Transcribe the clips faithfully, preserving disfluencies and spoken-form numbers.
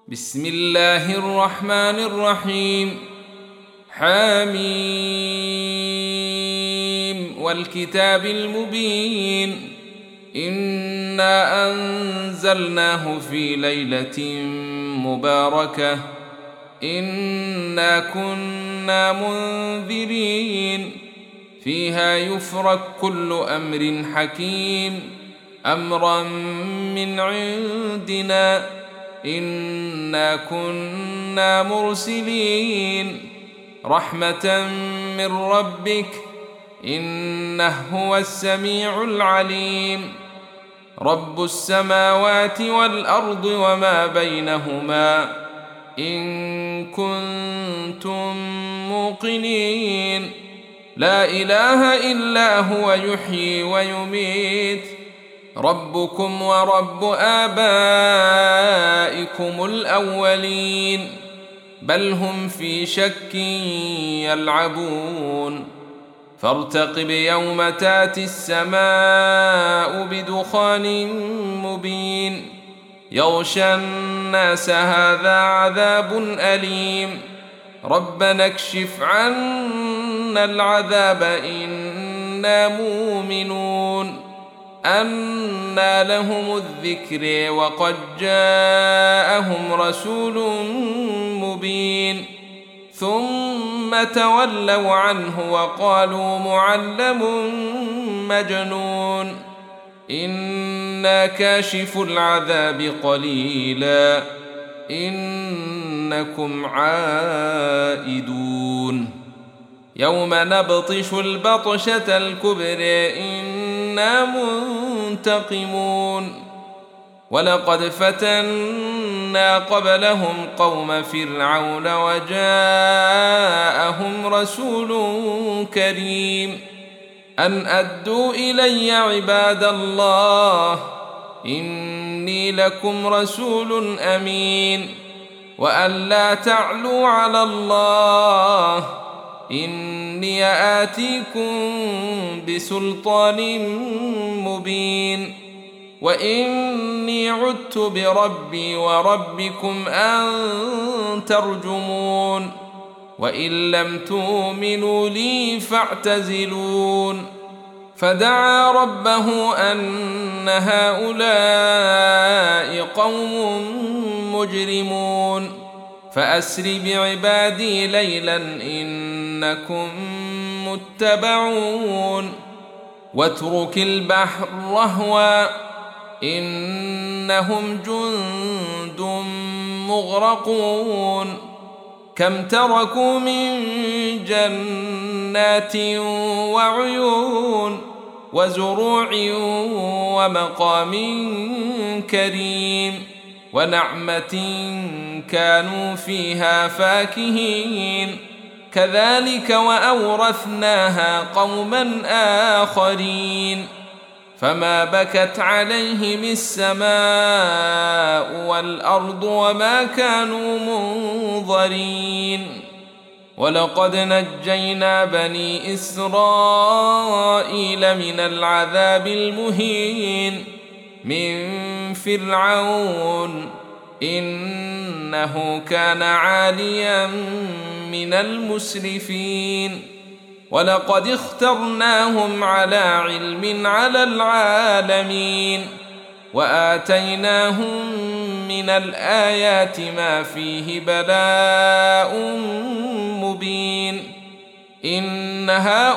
بسم الله الرحمن الرحيم. حميم والكتاب المبين. إنا أنزلناه في ليلة مباركة إنا كنا منذرين فيها يفرق كل أمر حكيم أمرا من عندنا إنا كنا مرسلين رحمة من ربك إنه هو السميع العليم. رب السماوات والأرض وما بينهما إن كنتم موقنين لا إله إلا هو يحيي ويميت ربكم ورب آبائكم الأولين بل هم في شك يلعبون. فارتقب يوم تاتي السماء بدخان مبين يغشى الناس هذا عذاب أليم ربنا اكشف عنا العذاب إنا مؤمنون. أنى لهم الذكر وقد جاءهم رسول مبين ثم تولوا عنه وقالوا معلم مجنون إنا كاشف العذاب قليلا إنكم عائدون. يوم نبطش البطشة الكبرى إنا منتقمون. ولقد فتنا قبلهم قوم فرعون وجاءهم رسول كريم أن أدوا إلي عباد الله إني لكم رسول أمين وأن لا تعلوا على الله إني آتيكم بسلطان مبين وإني عدت بربي وربكم أن ترجمون وإن لم تؤمنوا لي فاعتزلون. فدعا ربه أن هؤلاء قوم مجرمون فأسر بعبادي ليلا إنكم متبعون واترك البحر رهوا إنهم جند مغرقون كم تركوا من جنات وعيون وزروع ومقام كريم ونعمة كانوا فيها فاكهين كذلك وأورثناها قوما آخرين. فما بكت عليهم السماء والأرض وما كانوا منظرين. ولقد نجينا بني إسرائيل من العذاب المهين من فرعون إنه كان عاليا من المسرفين. ولقد اخترناهم على علم على العالمين وآتيناهم من الآيات ما فيه بلاء مبين. إن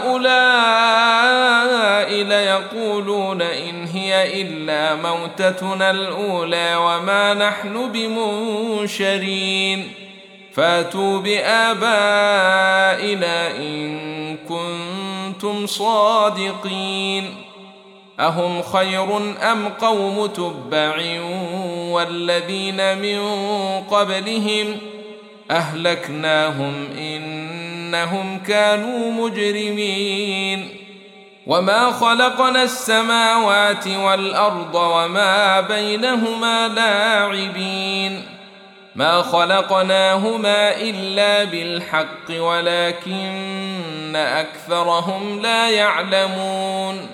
هؤلاء ليقولون إن هي إلا موتتنا الأولى وما نحن بمنشرين فاتوا بآبائنا إن كنتم صادقين. أهم خير أم قوم تبع والذين من قبلهم أهلكناهم إنهم كانوا مجرمين. وما خلقنا السماوات والأرض وما بينهما لاعبين ما خلقناهما إلا بالحق ولكن أكثرهم لا يعلمون.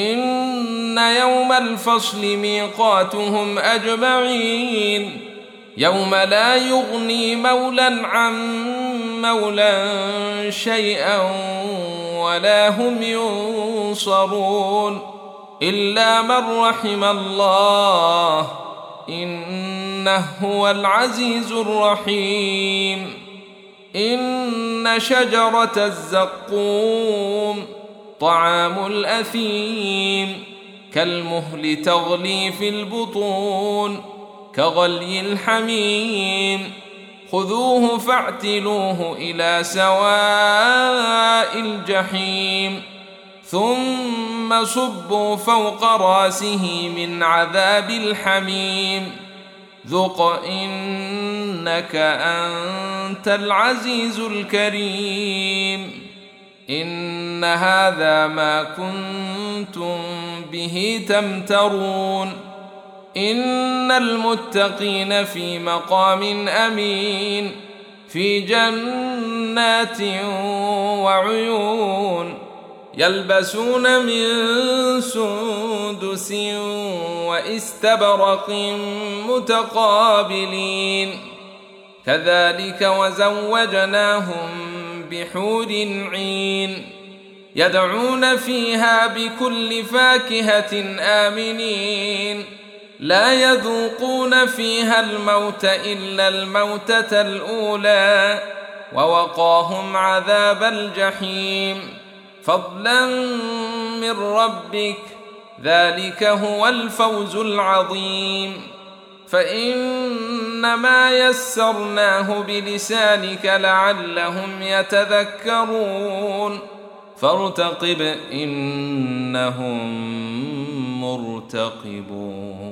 إن يوم الفصل ميقاتهم أجمعين يوم لا يغني مولى عن مولى شيئا ولا هم ينصرون إلا من رحم الله إنه هو العزيز الرحيم. إن شجرة الزقوم طعام الأثيم كالمهل تغلي في البطون كغلي الحميم خذوه فاعتلوه إلى سواء الجحيم ثم صبوا فوق راسه من عذاب الحميم ذق إنك أنت العزيز الكريم. إن هذا ما كنتم به تمترون. إن المتقين في مقام أمين في جنات وعيون يلبسون من سندس واستبرق متقابلين كذلك وزوجناهم بحور عين يدعون فيها بكل فاكهة آمنين لا يذوقون فيها الموت إلا الموتة الأولى ووقاهم عذاب الجحيم فضلا من ربك ذلك هو الفوز العظيم. فإنما يسرناه بلسانك لعلهم يتذكرون فارتقب إنهم مرتقبون.